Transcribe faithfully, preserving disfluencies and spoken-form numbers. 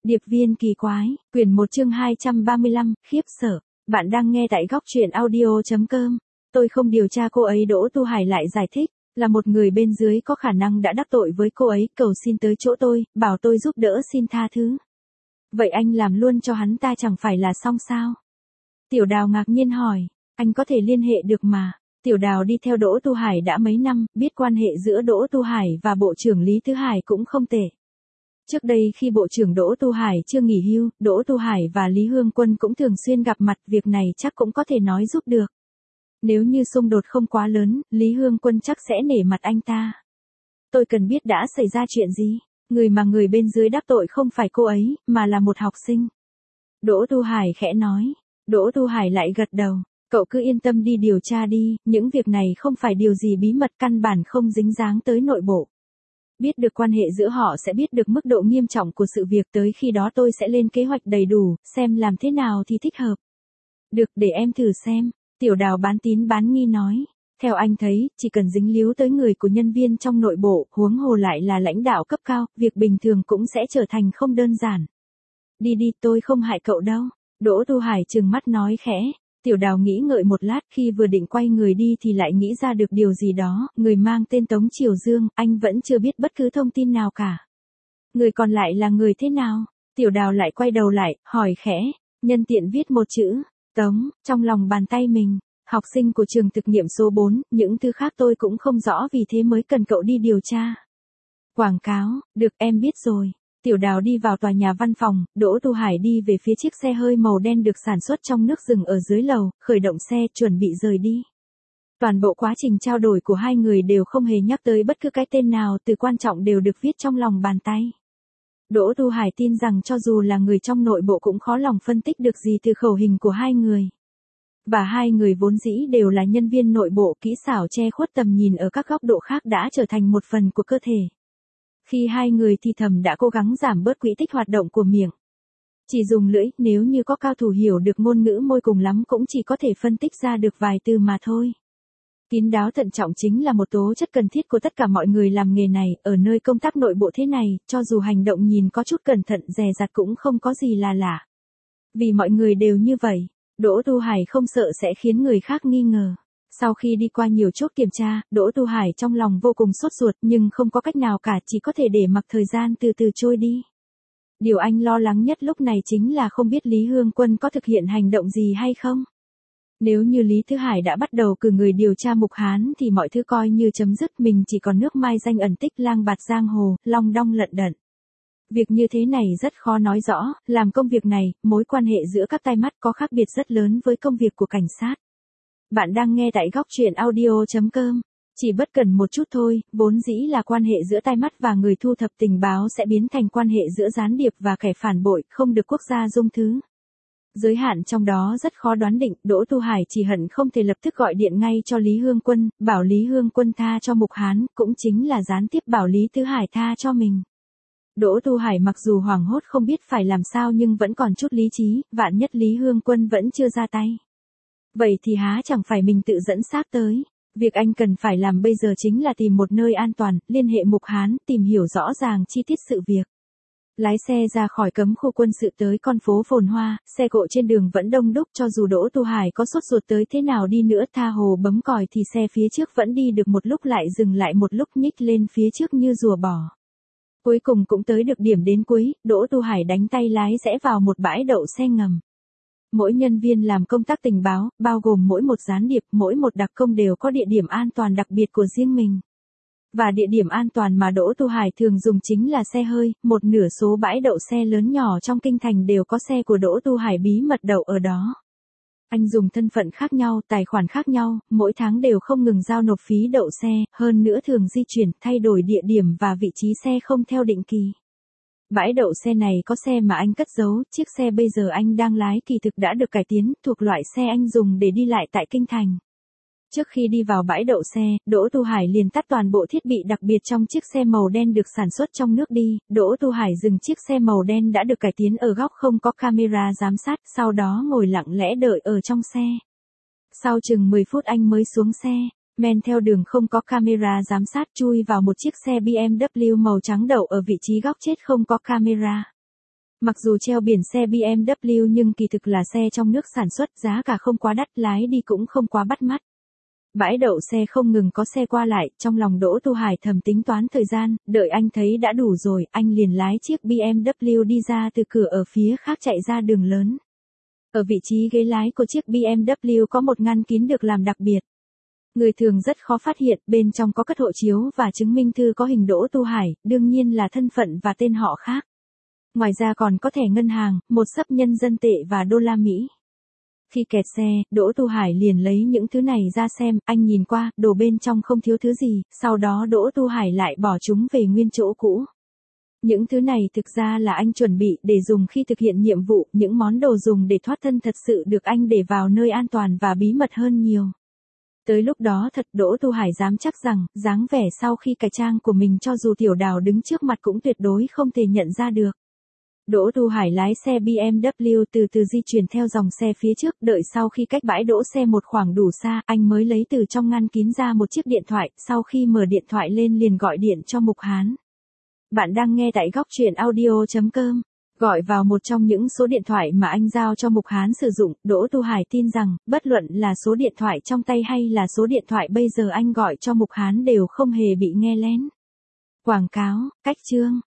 Điệp viên kỳ quái, quyển một chương hai trăm ba mươi lăm, khiếp sợ. Bạn đang nghe tại góc truyện audio.com. Tôi không điều tra cô ấy. Đỗ Tu Hải lại giải thích, là một người bên dưới có khả năng đã đắc tội với cô ấy, cầu xin tới chỗ tôi, bảo tôi giúp đỡ xin tha thứ. Vậy anh làm luôn cho hắn ta chẳng phải là xong sao? Tiểu Đào ngạc nhiên hỏi, anh có thể liên hệ được mà. Tiểu Đào đi theo Đỗ Tu Hải đã mấy năm, biết quan hệ giữa Đỗ Tu Hải và Bộ trưởng Lý Thứ Hải cũng không tệ. Trước đây khi Bộ trưởng Đỗ Tu Hải chưa nghỉ hưu, Đỗ Tu Hải và Lý Hương Quân cũng thường xuyên gặp mặt, việc này chắc cũng có thể nói giúp được. Nếu như xung đột không quá lớn, Lý Hương Quân chắc sẽ nể mặt anh ta. Tôi cần biết đã xảy ra chuyện gì, người mà người bên dưới đắc tội không phải cô ấy, mà là một học sinh. Đỗ Tu Hải khẽ nói. Đỗ Tu Hải lại gật đầu, cậu cứ yên tâm đi điều tra đi, những việc này không phải điều gì bí mật, căn bản không dính dáng tới nội bộ. Biết được quan hệ giữa họ sẽ biết được mức độ nghiêm trọng của sự việc, tới khi đó tôi sẽ lên kế hoạch đầy đủ, xem làm thế nào thì thích hợp. Được, để em thử xem, Tiểu Đào bán tín bán nghi nói. Theo anh thấy, chỉ cần dính líu tới người của nhân viên trong nội bộ, huống hồ lại là lãnh đạo cấp cao, việc bình thường cũng sẽ trở thành không đơn giản. Đi đi, tôi không hại cậu đâu. Đỗ Tu Hải trừng mắt nói khẽ. Tiểu Đào nghĩ ngợi một lát, khi vừa định quay người đi thì lại nghĩ ra được điều gì đó, người mang tên Tống Triều Dương, anh vẫn chưa biết bất cứ thông tin nào cả. Người còn lại là người thế nào? Tiểu Đào lại quay đầu lại, hỏi khẽ, nhân tiện viết một chữ, Tống, trong lòng bàn tay mình, học sinh của trường thực nghiệm số bốn, những thứ khác tôi cũng không rõ, vì thế mới cần cậu đi điều tra. Quảng cáo, được, em biết rồi. Tiểu Đào đi vào tòa nhà văn phòng, Đỗ Tu Hải đi về phía chiếc xe hơi màu đen được sản xuất trong nước dừng ở dưới lầu, khởi động xe, chuẩn bị rời đi. Toàn bộ quá trình trao đổi của hai người đều không hề nhắc tới bất cứ cái tên nào, từ quan trọng đều được viết trong lòng bàn tay. Đỗ Tu Hải tin rằng cho dù là người trong nội bộ cũng khó lòng phân tích được gì từ khẩu hình của hai người. Và hai người vốn dĩ đều là nhân viên nội bộ, kỹ xảo che khuất tầm nhìn ở các góc độ khác đã trở thành một phần của cơ thể. Khi hai người thì thầm đã cố gắng giảm bớt quỹ tích hoạt động của miệng. Chỉ dùng lưỡi, nếu như có cao thủ hiểu được ngôn ngữ môi cùng lắm cũng chỉ có thể phân tích ra được vài từ mà thôi. Kín đáo thận trọng chính là một tố chất cần thiết của tất cả mọi người làm nghề này, ở nơi công tác nội bộ thế này, cho dù hành động nhìn có chút cẩn thận dè dặt cũng không có gì là lạ. Vì mọi người đều như vậy, Đỗ Tu Hải không sợ sẽ khiến người khác nghi ngờ. Sau khi đi qua nhiều chốt kiểm tra, Đỗ Tu Hải trong lòng vô cùng sốt ruột, nhưng không có cách nào cả, chỉ có thể để mặc thời gian từ từ trôi đi. Điều anh lo lắng nhất lúc này chính là không biết Lý Hương Quân có thực hiện hành động gì hay không. Nếu như Lý Thứ Hải đã bắt đầu cử người điều tra Mục Hán thì mọi thứ coi như chấm dứt, mình chỉ còn nước mai danh ẩn tích, lang bạt giang hồ, long đong lận đận. Việc như thế này rất khó nói rõ, làm công việc này, mối quan hệ giữa các tai mắt có khác biệt rất lớn với công việc của cảnh sát. Bạn đang nghe tại góc truyện audio.com. Chỉ bất cần một chút thôi, vốn dĩ là quan hệ giữa tai mắt và người thu thập tình báo sẽ biến thành quan hệ giữa gián điệp và kẻ phản bội, không được quốc gia dung thứ. Giới hạn trong đó rất khó đoán định, Đỗ Tu Hải chỉ hận không thể lập tức gọi điện ngay cho Lý Hương Quân, bảo Lý Hương Quân tha cho Mục Hán, cũng chính là gián tiếp bảo Lý Thứ Hải tha cho mình. Đỗ Tu Hải mặc dù hoảng hốt không biết phải làm sao nhưng vẫn còn chút lý trí, vạn nhất Lý Hương Quân vẫn chưa ra tay. Vậy thì há chẳng phải mình tự dẫn xác tới. Việc anh cần phải làm bây giờ chính là tìm một nơi an toàn, liên hệ Mục Hán, tìm hiểu rõ ràng chi tiết sự việc. Lái xe ra khỏi cấm khu quân sự tới con phố phồn hoa, xe cộ trên đường vẫn đông đúc, cho dù Đỗ Tu Hải có sốt ruột tới thế nào đi nữa, tha hồ bấm còi thì xe phía trước vẫn đi được một lúc lại dừng lại một lúc, nhích lên phía trước như rùa bò. Cuối cùng cũng tới được điểm đến cuối, Đỗ Tu Hải đánh tay lái rẽ vào một bãi đậu xe ngầm. Mỗi nhân viên làm công tác tình báo, bao gồm mỗi một gián điệp, mỗi một đặc công đều có địa điểm an toàn đặc biệt của riêng mình. Và địa điểm an toàn mà Đỗ Tu Hải thường dùng chính là xe hơi, một nửa số bãi đậu xe lớn nhỏ trong kinh thành đều có xe của Đỗ Tu Hải bí mật đậu ở đó. Anh dùng thân phận khác nhau, tài khoản khác nhau, mỗi tháng đều không ngừng giao nộp phí đậu xe, hơn nữa thường di chuyển, thay đổi địa điểm và vị trí xe không theo định kỳ. Bãi đậu xe này có xe mà anh cất giấu, chiếc xe bây giờ anh đang lái kỳ thực đã được cải tiến, thuộc loại xe anh dùng để đi lại tại kinh thành. Trước khi đi vào bãi đậu xe, Đỗ Tu Hải liền tắt toàn bộ thiết bị đặc biệt trong chiếc xe màu đen được sản xuất trong nước đi. Đỗ Tu Hải dừng chiếc xe màu đen đã được cải tiến ở góc không có camera giám sát, sau đó ngồi lặng lẽ đợi ở trong xe. Sau chừng mười phút anh mới xuống xe, men theo đường không có camera giám sát, chui vào một chiếc xe bê em vê màu trắng đậu ở vị trí góc chết không có camera. Mặc dù treo biển xe bê em vê nhưng kỳ thực là xe trong nước sản xuất, giá cả không quá đắt, lái đi cũng không quá bắt mắt. Bãi đậu xe không ngừng có xe qua lại, trong lòng Đỗ Tu Hải thầm tính toán thời gian, đợi anh thấy đã đủ rồi, anh liền lái chiếc bê em vê đi ra từ cửa ở phía khác chạy ra đường lớn. Ở vị trí ghế lái của chiếc bê em vê có một ngăn kín được làm đặc biệt. Người thường rất khó phát hiện, bên trong có cất hộ chiếu và chứng minh thư có hình Đỗ Tu Hải, đương nhiên là thân phận và tên họ khác. Ngoài ra còn có thẻ ngân hàng, một xấp nhân dân tệ và đô la Mỹ. Khi kẹt xe, Đỗ Tu Hải liền lấy những thứ này ra xem, anh nhìn qua, đồ bên trong không thiếu thứ gì, sau đó Đỗ Tu Hải lại bỏ chúng về nguyên chỗ cũ. Những thứ này thực ra là anh chuẩn bị để dùng khi thực hiện nhiệm vụ, những món đồ dùng để thoát thân thật sự được anh để vào nơi an toàn và bí mật hơn nhiều. Tới lúc đó thật Đỗ Tu Hải dám chắc rằng, dáng vẻ sau khi cải trang của mình cho dù Tiểu Đào đứng trước mặt cũng tuyệt đối không thể nhận ra được. Đỗ Tu Hải lái xe bê em vê từ từ di chuyển theo dòng xe phía trước, đợi sau khi cách bãi đỗ xe một khoảng đủ xa, anh mới lấy từ trong ngăn kín ra một chiếc điện thoại, sau khi mở điện thoại lên liền gọi điện cho Mục Hán. Bạn đang nghe tại góc truyện audio chấm com. Gọi vào một trong những số điện thoại mà anh giao cho Mục Hán sử dụng, Đỗ Tu Hải tin rằng, bất luận là số điện thoại trong tay hay là số điện thoại bây giờ anh gọi cho Mục Hán đều không hề bị nghe lén. Quảng cáo, cách chương.